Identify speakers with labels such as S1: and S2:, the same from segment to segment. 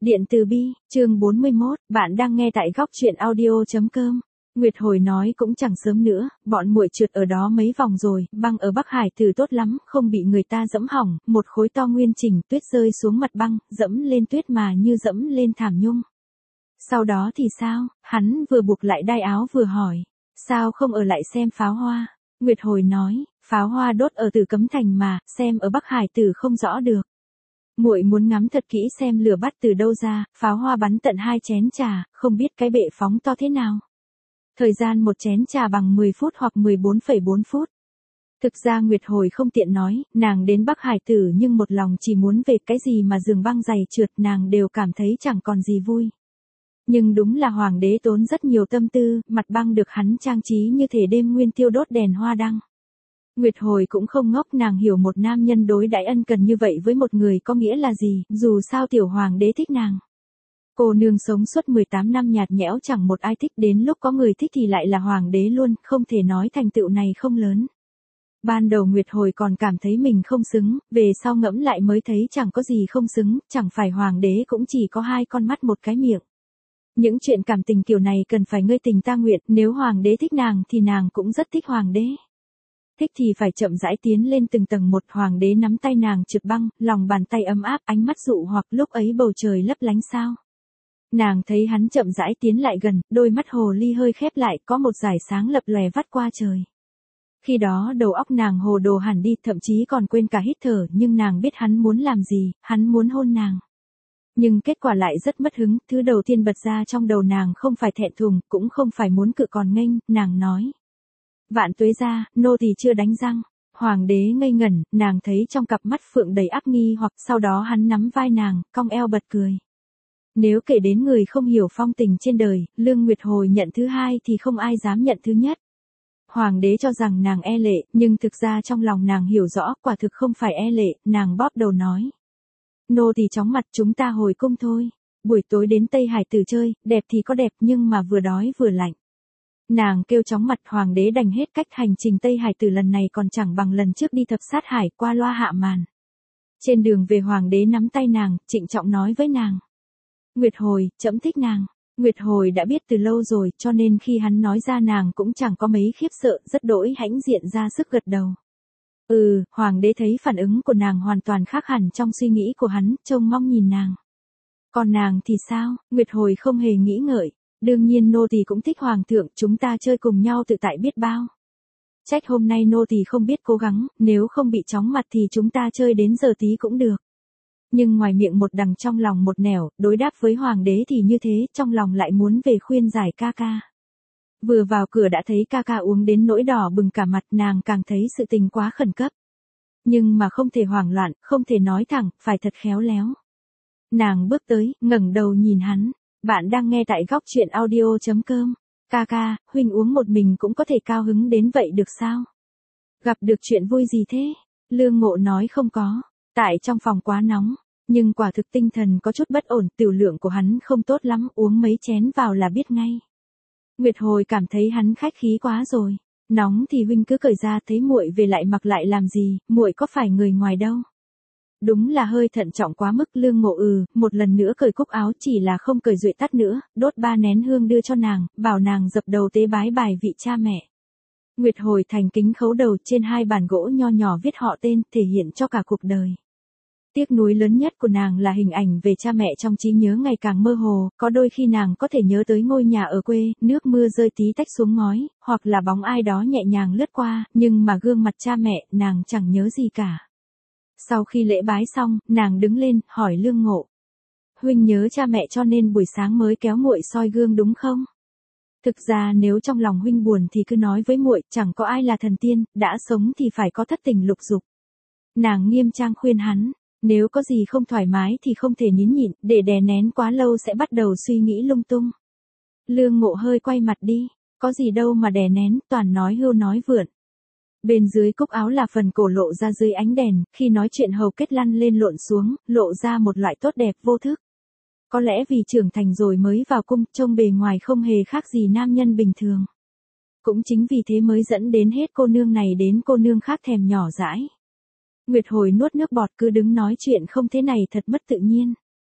S1: Điện từ Bi, chương 41, bạn đang nghe tại góc truyện audio.com. Nguyệt Hồi nói cũng chẳng sớm nữa, bọn muội trượt ở đó mấy vòng rồi, băng ở Bắc Hải Tử tốt lắm, không bị người ta dẫm hỏng, một khối to nguyên chỉnh tuyết rơi xuống mặt băng, dẫm lên tuyết mà như dẫm lên thảm nhung. Sau đó thì sao? Hắn vừa buộc lại đai áo vừa hỏi, sao không ở lại xem pháo hoa? Nguyệt Hồi nói, pháo hoa đốt ở Tử Cấm Thành mà, xem ở Bắc Hải Tử không rõ được. Muội muốn ngắm thật kỹ xem lửa bắt từ đâu ra, pháo hoa bắn tận 2 chén trà, không biết cái bệ phóng to thế nào. Thời gian một chén trà bằng 10 phút hoặc 14,4 phút. Thực ra Nguyệt Hồi không tiện nói, nàng đến Bắc Hải Tử nhưng một lòng chỉ muốn về cái gì mà giường băng dày trượt nàng đều cảm thấy chẳng còn gì vui. Nhưng đúng là hoàng đế tốn rất nhiều tâm tư, mặt băng được hắn trang trí như thể đêm nguyên tiêu đốt đèn hoa đăng. Nguyệt Hồi cũng không ngốc, nàng hiểu một nam nhân đối đãi ân cần như vậy với một người có nghĩa là gì, dù sao tiểu hoàng đế thích nàng. Cô nương sống suốt 18 năm nhạt nhẽo chẳng một ai thích, đến lúc có người thích thì lại là hoàng đế luôn, không thể nói thành tựu này không lớn. Ban đầu Nguyệt Hồi còn cảm thấy mình không xứng, về sau ngẫm lại mới thấy chẳng có gì không xứng, chẳng phải hoàng đế cũng chỉ có 2 con mắt một cái miệng. Những chuyện cảm tình kiểu này cần phải ngươi tình ta nguyện, nếu hoàng đế thích nàng thì nàng cũng rất thích hoàng đế. Thích thì phải chậm rãi tiến lên từng tầng một, hoàng đế nắm tay nàng trượt băng, lòng bàn tay ấm áp, ánh mắt dụ hoặc, lúc ấy bầu trời lấp lánh sao. Nàng thấy hắn chậm rãi tiến lại gần, đôi mắt hồ ly hơi khép lại, có một dải sáng lập lòe vắt qua trời. Khi đó đầu óc nàng hồ đồ hẳn đi, thậm chí còn quên cả hít thở, nhưng nàng biết hắn muốn làm gì, hắn muốn hôn nàng. Nhưng kết quả lại rất mất hứng, thứ đầu tiên bật ra trong đầu nàng không phải thẹn thùng, cũng không phải muốn cự còn nghênh, nàng nói. Vạn tuế gia, nô tỳ chưa đánh răng. Hoàng đế ngây ngẩn, nàng thấy trong cặp mắt phượng đầy áp nghi hoặc, sau đó hắn nắm vai nàng, cong eo bật cười. Nếu kể đến người không hiểu phong tình trên đời, Lương Nguyệt Hồi nhận thứ hai thì không ai dám nhận thứ nhất. Hoàng đế cho rằng nàng e lệ, nhưng thực ra trong lòng nàng hiểu rõ, quả thực không phải e lệ, nàng bóp đầu nói. Nô tỳ chóng mặt, chúng ta hồi cung thôi. Buổi tối đến Tây Hải Tử chơi, đẹp thì có đẹp nhưng mà vừa đói vừa lạnh. Nàng kêu chóng mặt, hoàng đế đành hết cách, hành trình Tây Hải Tử lần này còn chẳng bằng lần trước đi thập sát hải, qua loa hạ màn. Trên đường về hoàng đế nắm tay nàng, trịnh trọng nói với nàng. Nguyệt Hồi, trẫm thích nàng. Nguyệt Hồi đã biết từ lâu rồi, cho nên khi hắn nói ra nàng cũng chẳng có mấy khiếp sợ, rất đỗi hãnh diện ra sức gật đầu. Hoàng đế thấy phản ứng của nàng hoàn toàn khác hẳn trong suy nghĩ của hắn, trông mong nhìn nàng. Còn nàng thì sao? Nguyệt Hồi không hề nghĩ ngợi. Đương nhiên nô tỳ cũng thích hoàng thượng, chúng ta chơi cùng nhau tự tại biết bao. Trách hôm nay nô tỳ không biết cố gắng, nếu không bị chóng mặt thì chúng ta chơi đến giờ tí cũng được. Nhưng ngoài miệng một đằng trong lòng một nẻo, đối đáp với hoàng đế thì như thế, trong lòng lại muốn về khuyên giải ca ca. Vừa vào cửa đã thấy ca ca uống đến nỗi đỏ bừng cả mặt, nàng càng thấy sự tình quá khẩn cấp. Nhưng mà không thể hoảng loạn, không thể nói thẳng, phải thật khéo léo. Nàng bước tới, ngẩng đầu nhìn hắn. Bạn đang nghe tại góc truyện audio.com. Ca ca, huynh uống một mình cũng có thể cao hứng đến vậy được sao? Gặp được chuyện vui gì thế? Lương Ngộ nói không có. Tại trong phòng quá nóng. Nhưng quả thực tinh thần có chút bất ổn, tiểu lượng của hắn không tốt lắm, uống mấy chén vào là biết ngay. Nguyệt Hồi cảm thấy hắn khách khí quá rồi. Nóng thì huynh cứ cởi ra, thấy muội về lại mặc lại làm gì, muội có phải người ngoài đâu. Đúng là hơi thận trọng quá mức. Lương Ngộ một lần nữa cởi cúc áo, chỉ là không cởi duệ tắt nữa, đốt 3 nén hương đưa cho nàng, bảo nàng dập đầu tế bái bài vị cha mẹ. Nguyệt Hồi thành kính khấu đầu, trên 2 bàn gỗ nho nhỏ viết họ tên, thể hiện cho cả cuộc đời. Tiếc nuối lớn nhất của nàng là hình ảnh về cha mẹ trong trí nhớ ngày càng mơ hồ, có đôi khi nàng có thể nhớ tới ngôi nhà ở quê, nước mưa rơi tí tách xuống ngói, hoặc là bóng ai đó nhẹ nhàng lướt qua, nhưng mà gương mặt cha mẹ, nàng chẳng nhớ gì cả. Sau khi lễ bái xong, nàng đứng lên, hỏi Lương Ngộ. Huynh nhớ cha mẹ cho nên buổi sáng mới kéo muội soi gương đúng không? Thực ra nếu trong lòng huynh buồn thì cứ nói với muội, chẳng có ai là thần tiên, đã sống thì phải có thất tình lục dục. Nàng nghiêm trang khuyên hắn, nếu có gì không thoải mái thì không thể nín nhịn, để đè nén quá lâu sẽ bắt đầu suy nghĩ lung tung. Lương Ngộ hơi quay mặt đi, có gì đâu mà đè nén, toàn nói hưu nói vượn. Bên dưới cúc áo là phần cổ lộ ra dưới ánh đèn, khi nói chuyện hầu kết lăn lên lộn xuống, lộ ra một loại tốt đẹp vô thức. Có lẽ vì trưởng thành rồi mới vào cung, trông bề ngoài không hề khác gì nam nhân bình thường. Cũng chính vì thế mới dẫn đến hết cô nương này đến cô nương khác thèm nhỏ dãi. Nguyệt Hồi nuốt nước bọt, cứ đứng nói chuyện không thế này thật mất tự nhiên.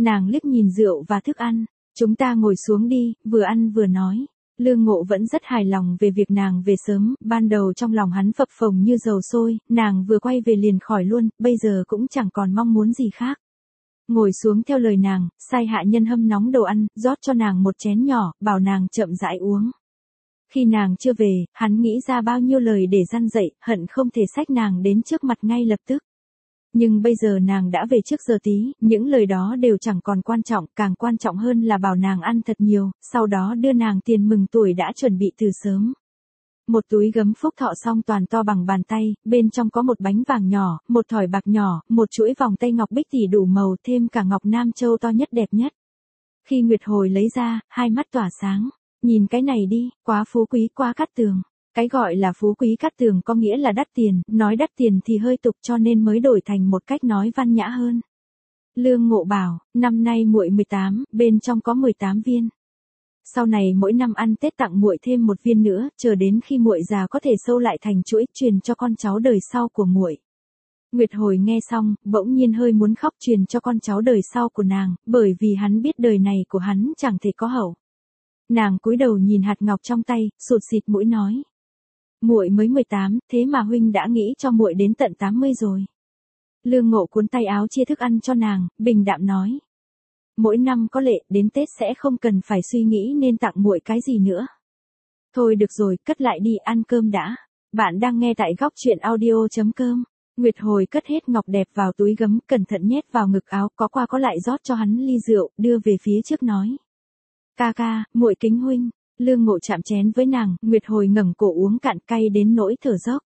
S1: Nàng liếc nhìn rượu và thức ăn. Chúng ta ngồi xuống đi, vừa ăn vừa nói. Lương Ngộ vẫn rất hài lòng về việc nàng về sớm, ban đầu trong lòng hắn phập phồng như dầu sôi, nàng vừa quay về liền khỏi luôn, bây giờ cũng chẳng còn mong muốn gì khác. Ngồi xuống theo lời nàng, sai hạ nhân hâm nóng đồ ăn, rót cho nàng một chén nhỏ, bảo nàng chậm rãi uống. Khi nàng chưa về, hắn nghĩ ra bao nhiêu lời để răn dạy, hận không thể xách nàng đến trước mặt ngay lập tức. Nhưng bây giờ nàng đã về trước giờ tí, những lời đó đều chẳng còn quan trọng, càng quan trọng hơn là bảo nàng ăn thật nhiều, sau đó đưa nàng tiền mừng tuổi đã chuẩn bị từ sớm. Một túi gấm phúc thọ song toàn to bằng bàn tay, bên trong có một bánh vàng nhỏ, một thỏi bạc nhỏ, một chuỗi vòng tay ngọc bích tỷ đủ màu, thêm cả ngọc nam châu to nhất đẹp nhất. Khi Nguyệt Hồi lấy ra, hai mắt tỏa sáng. Nhìn cái này đi, quá phú quý quá cát tường. Cái gọi là phú quý cát tường có nghĩa là đắt tiền, nói đắt tiền thì hơi tục cho nên mới đổi thành một cách nói văn nhã hơn. Lương Ngộ bảo, năm nay muội 18, bên trong có 18 viên. Sau này mỗi năm ăn Tết tặng muội thêm một viên nữa, chờ đến khi muội già có thể sâu lại thành chuỗi truyền cho con cháu đời sau của muội. Nguyệt Hồi nghe xong, bỗng nhiên hơi muốn khóc truyền cho con cháu đời sau của nàng, bởi vì hắn biết đời này của hắn chẳng thể có hậu. Nàng cúi đầu nhìn hạt ngọc trong tay, sụt sịt mũi nói: "Muội mới 18, thế mà huynh đã nghĩ cho muội đến tận 80 rồi." Lương Ngộ cuốn tay áo chia thức ăn cho nàng, bình đạm nói: "Mỗi năm có lệ, đến Tết sẽ không cần phải suy nghĩ nên tặng muội cái gì nữa. Thôi được rồi, cất lại đi, ăn cơm đã." Bạn đang nghe tại góc truyện audio.com. Nguyệt Hồi cất hết ngọc đẹp vào túi gấm, cẩn thận nhét vào ngực áo, có qua có lại rót cho hắn ly rượu, đưa về phía trước nói: "Ca ca, muội kính huynh." Lương Ngộ chạm chén với nàng, Nguyệt Hồi ngẩng cổ uống cạn, cay đến nỗi thở dốc.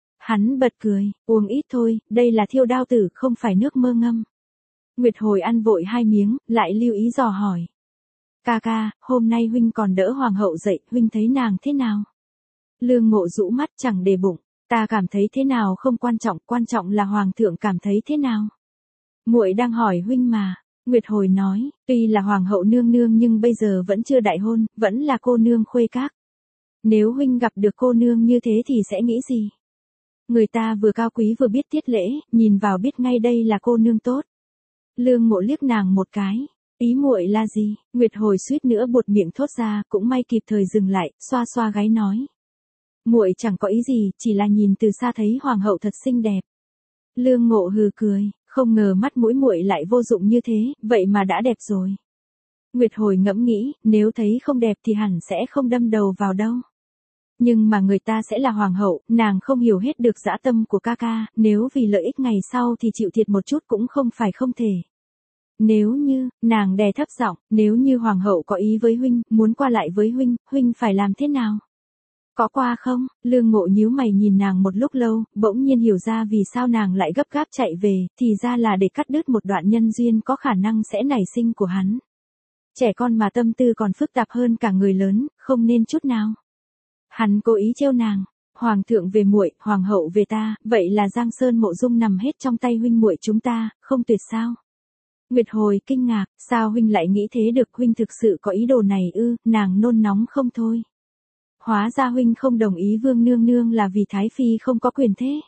S1: Hắn bật cười, "Uống ít thôi, đây là thiêu đao tử, không phải nước mơ ngâm." Nguyệt Hồi ăn vội 2 miếng, lại lưu ý dò hỏi: "Ca ca, hôm nay huynh còn đỡ hoàng hậu dậy, huynh thấy nàng thế nào?" Lương Ngộ rũ mắt chẳng để bụng, "Ta cảm thấy thế nào không quan trọng là hoàng thượng cảm thấy thế nào. Muội đang hỏi huynh mà." Nguyệt Hồi nói, "Tuy là hoàng hậu nương nương nhưng bây giờ vẫn chưa đại hôn, vẫn là cô nương khuê các. Nếu huynh gặp được cô nương như thế thì sẽ nghĩ gì? Người ta vừa cao quý vừa biết tiết lễ, nhìn vào biết ngay đây là cô nương tốt." Lương Ngộ liếc nàng một cái, "Ý muội là gì?" Nguyệt Hồi suýt nữa buột miệng thốt ra, cũng may kịp thời dừng lại, xoa xoa gáy nói: "Muội chẳng có ý gì, chỉ là nhìn từ xa thấy hoàng hậu thật xinh đẹp." Lương Ngộ hừ cười, không ngờ mắt mũi muội lại vô dụng như thế, vậy mà đã đẹp rồi. Nguyệt Hồi ngẫm nghĩ, nếu thấy không đẹp thì hẳn sẽ không đâm đầu vào đâu. Nhưng mà người ta sẽ là hoàng hậu, nàng không hiểu hết được dã tâm của ca ca, nếu vì lợi ích ngày sau thì chịu thiệt một chút cũng không phải không thể. Nếu như, nàng đè thấp giọng, nếu như hoàng hậu có ý với huynh, muốn qua lại với huynh, huynh phải làm thế nào? Có qua không? Lương Ngộ nhíu mày nhìn nàng một lúc lâu, bỗng nhiên hiểu ra vì sao nàng lại gấp gáp chạy về, thì ra là để cắt đứt một đoạn nhân duyên có khả năng sẽ nảy sinh của hắn. Trẻ con mà tâm tư còn phức tạp hơn cả người lớn, không nên chút nào. Hắn cố ý trêu nàng, "Hoàng thượng về muội, hoàng hậu về ta, vậy là Giang Sơn Mộ Dung nằm hết trong tay huynh muội chúng ta, không tuyệt sao?" Nguyệt Hồi kinh ngạc, "Sao huynh lại nghĩ thế được, huynh thực sự có ý đồ này ư?" Nàng nôn nóng không thôi. "Hóa ra huynh không đồng ý vương nương nương là vì Thái Phi không có quyền thế.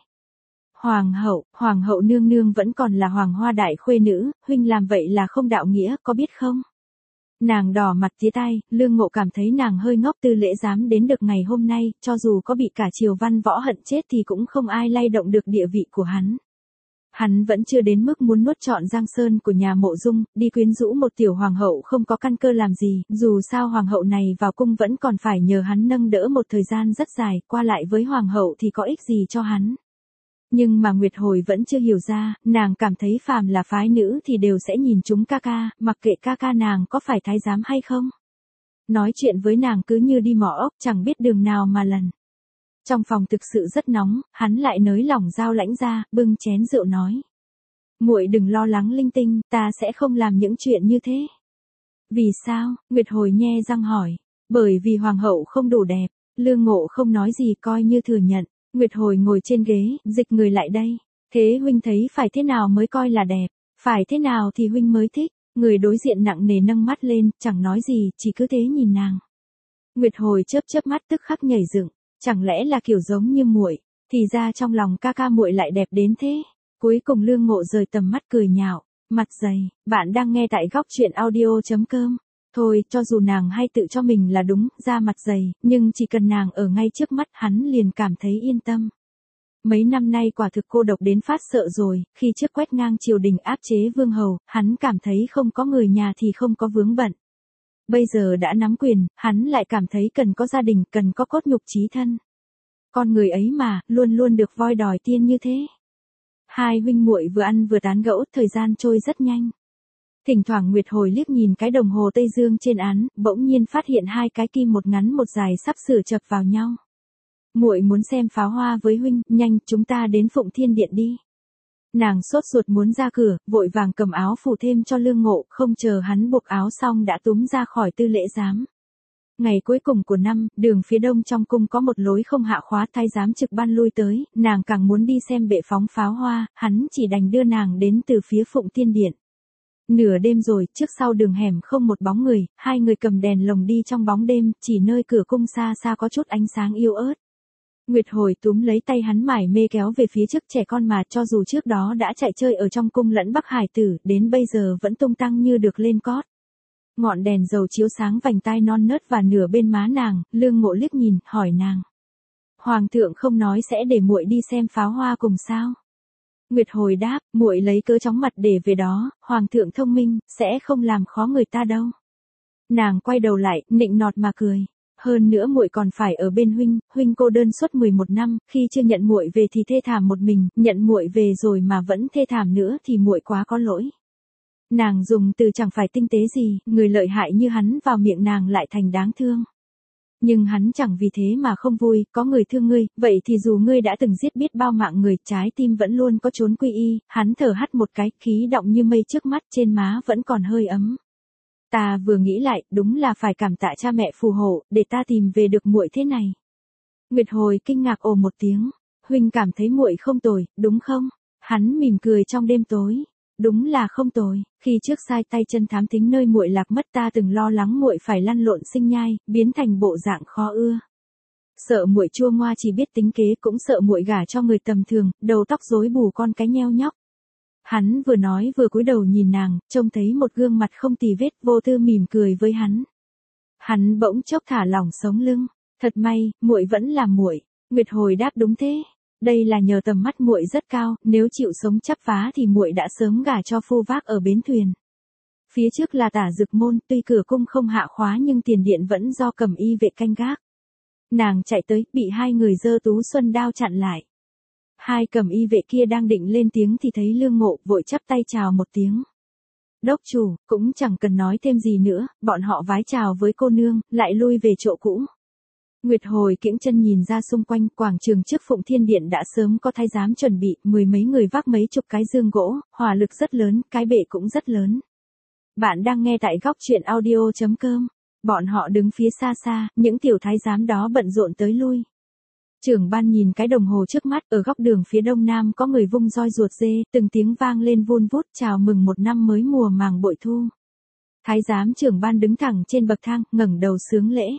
S1: Hoàng hậu nương nương vẫn còn là hoàng hoa đại khuê nữ, huynh làm vậy là không đạo nghĩa, có biết không?" Nàng đỏ mặt tía tai, Lương Ngộ cảm thấy nàng hơi ngốc, Tư Lễ dám đến được ngày hôm nay, cho dù có bị cả triều văn võ hận chết thì cũng không ai lay động được địa vị của hắn. Hắn vẫn chưa đến mức muốn nuốt trọn Giang Sơn của nhà Mộ Dung, đi quyến rũ một tiểu hoàng hậu không có căn cơ làm gì, dù sao hoàng hậu này vào cung vẫn còn phải nhờ hắn nâng đỡ một thời gian rất dài, qua lại với hoàng hậu thì có ích gì cho hắn. Nhưng mà Nguyệt Hồi vẫn chưa hiểu ra, nàng cảm thấy phàm là phái nữ thì đều sẽ nhìn chúng ca ca, mặc kệ ca ca nàng có phải thái giám hay không. Nói chuyện với nàng cứ như đi mỏ ốc, chẳng biết đường nào mà lần. Trong phòng thực sự rất nóng, hắn lại nới lỏng dao lãnh ra, bưng chén rượu nói: "Muội đừng lo lắng linh tinh, ta sẽ không làm những chuyện như thế." "Vì sao?" Nguyệt Hồi nhe răng hỏi. "Bởi vì hoàng hậu không đủ đẹp." Lương Ngộ không nói gì, coi như thừa nhận. Nguyệt Hồi ngồi trên ghế, dịch người lại đây. "Thế huynh thấy phải thế nào mới coi là đẹp? Phải thế nào thì huynh mới thích?" Người đối diện nặng nề nâng mắt lên, chẳng nói gì, chỉ cứ thế nhìn nàng. Nguyệt Hồi chớp chớp mắt tức khắc nhảy dựng, chẳng lẽ là kiểu giống như muội, thì ra trong lòng ca ca muội lại đẹp đến thế. Cuối cùng Lương Ngộ rời tầm mắt cười nhạo, Mặt dày, bạn đang nghe tại góc truyện audio.com. Thôi, cho dù nàng hay tự cho mình là đúng, ra mặt dày, nhưng chỉ cần nàng ở ngay trước mắt hắn liền cảm thấy yên tâm. Mấy năm nay quả thực cô độc đến phát sợ rồi, khi trước quét ngang triều đình áp chế vương hầu, hắn cảm thấy không có người nhà thì không có vướng bận. Bây giờ đã nắm quyền, hắn lại cảm thấy cần có gia đình, cần có cốt nhục chí thân. Con người ấy mà, luôn luôn được voi đòi tiên như thế. Hai huynh muội vừa ăn vừa tán gẫu, thời gian trôi rất nhanh. Thỉnh thoảng Nguyệt Hồi liếc nhìn cái đồng hồ Tây Dương trên án, bỗng nhiên phát hiện hai cái kim một ngắn một dài sắp sửa chập vào nhau. Muội muốn xem pháo hoa với huynh, nhanh, chúng ta đến Phụng Thiên Điện đi. Nàng sốt ruột muốn ra cửa, vội vàng cầm áo phủ thêm cho Lương Ngộ, không chờ hắn buộc áo xong đã túm ra khỏi tư lễ giám. Ngày cuối cùng của năm, đường phía đông trong cung có một lối không hạ khóa, thái giám trực ban lui tới, nàng càng muốn đi xem bệ phóng pháo hoa, hắn chỉ đành đưa nàng đến từ phía Phụng Thiên Điện. Nửa đêm rồi, trước sau đường hẻm không một bóng người, hai người cầm đèn lồng đi trong bóng đêm, chỉ nơi cửa cung xa xa có chút ánh sáng yếu ớt. Nguyệt Hồi túm lấy tay hắn mải mê kéo về phía trước, trẻ con mà, cho dù trước đó đã chạy chơi ở trong cung lẫn Bắc Hải tử, đến bây giờ vẫn tung tăng như được lên cót. Ngọn đèn dầu chiếu sáng vành tai non nớt và nửa bên má nàng, Lương Ngộ liếc nhìn, hỏi nàng. Hoàng thượng không nói sẽ để muội đi xem pháo hoa cùng sao? Nguyệt Hồi đáp, muội lấy cớ chóng mặt để về đó, hoàng thượng thông minh, sẽ không làm khó người ta đâu. Nàng quay đầu lại, nịnh nọt mà cười. Hơn nữa muội còn phải ở bên huynh cô đơn suốt 11 năm, khi chưa nhận muội về thì thê thảm một mình, nhận muội về rồi mà vẫn thê thảm nữa thì muội quá có lỗi. Nàng dùng từ chẳng phải tinh tế gì, người lợi hại như hắn vào miệng nàng lại thành đáng thương. Nhưng hắn chẳng vì thế mà không vui, có người thương ngươi, vậy thì dù ngươi đã từng giết biết bao mạng người, trái tim vẫn luôn có chốn quy y, hắn thở hắt một cái, khí động như mây trước mắt, trên má vẫn còn hơi ấm. Ta vừa nghĩ lại, đúng là phải cảm tạ cha mẹ phù hộ, để ta tìm về được muội thế này. Nguyệt Hồi kinh ngạc ồ một tiếng, huynh cảm thấy muội không tồi, đúng không? Hắn mỉm cười trong đêm tối. Đúng là không tồi, khi trước sai tay chân thám thính nơi muội lạc mất, ta từng lo lắng muội phải lăn lộn sinh nhai, biến thành bộ dạng khó ưa. Sợ muội chua ngoa chỉ biết tính kế, cũng sợ muội gả cho người tầm thường, đầu tóc rối bù con cái nheo nhóc. Hắn vừa nói vừa cúi đầu nhìn nàng, trông thấy một gương mặt không tì vết, vô tư mỉm cười với hắn. Hắn bỗng chốc thả lỏng sống lưng, thật may, muội vẫn là muội. Nguyệt Hồi đáp đúng thế. Đây là nhờ tầm mắt muội rất cao, nếu chịu sống chắp vá thì muội đã sớm gả cho phu vác ở bến thuyền. Phía trước là Tả Dực môn, tuy cửa cung không hạ khóa nhưng tiền điện vẫn do cầm y vệ canh gác. Nàng chạy tới, bị hai người giơ tú xuân đao chặn lại. Hai cầm y vệ kia đang định lên tiếng thì thấy Lương Ngộ, vội chắp tay chào một tiếng. Đốc chủ, cũng chẳng cần nói thêm gì nữa, bọn họ vái chào với cô nương, lại lui về chỗ cũ. Nguyệt Hồi kiễng chân nhìn ra xung quanh, quảng trường trước Phụng Thiên Điện đã sớm có thái giám chuẩn bị, mười mấy người vác mấy chục cái dương gỗ, hỏa lực rất lớn, cái bệ cũng rất lớn. Bạn đang nghe tại góc truyện audio.com. Bọn họ đứng phía xa xa, những tiểu thái giám đó bận rộn tới lui. Trưởng ban nhìn cái đồng hồ trước mắt, ở góc đường phía đông nam có người vung roi ruột dê, từng tiếng vang lên vun vút, chào mừng một năm mới mùa màng bội thu. Thái giám trưởng ban đứng thẳng trên bậc thang, ngẩng đầu sướng lễ.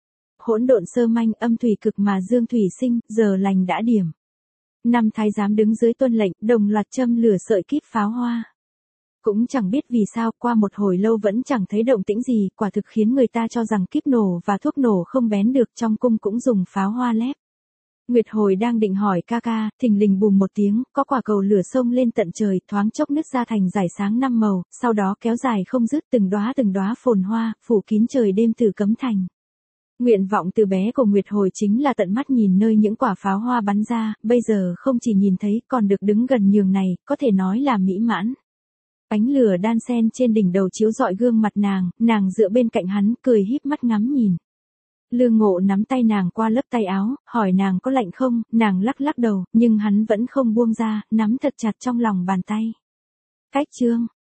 S1: Hỗn độn sơ manh, âm thủy cực mà dương thủy sinh, giờ lành đã điểm. Năm thái giám đứng dưới tuân lệnh, đồng loạt châm lửa sợi kíp pháo hoa. Cũng chẳng biết vì sao, qua một hồi lâu vẫn chẳng thấy động tĩnh gì, quả thực khiến người ta cho rằng kíp nổ và thuốc nổ không bén được, trong cung cũng dùng pháo hoa lép. Nguyệt Hồi đang định hỏi ca ca, thình lình bùm một tiếng, có quả cầu lửa xông lên tận trời, thoáng chốc nứt ra thành dải sáng năm màu, sau đó kéo dài không dứt, từng đóa phồn hoa, phủ kín trời đêm từ cấm thành. Nguyện vọng từ bé của Nguyệt Hồi chính là tận mắt nhìn nơi những quả pháo hoa bắn ra, bây giờ không chỉ nhìn thấy, còn được đứng gần nhường này, có thể nói là mỹ mãn. Ánh lửa đan sen trên đỉnh đầu chiếu rọi gương mặt nàng dựa bên cạnh hắn, cười híp mắt ngắm nhìn. Lương Ngộ nắm tay nàng qua lớp tay áo, hỏi nàng có lạnh không, nàng lắc lắc đầu, nhưng hắn vẫn không buông ra, nắm thật chặt trong lòng bàn tay. Cách chương,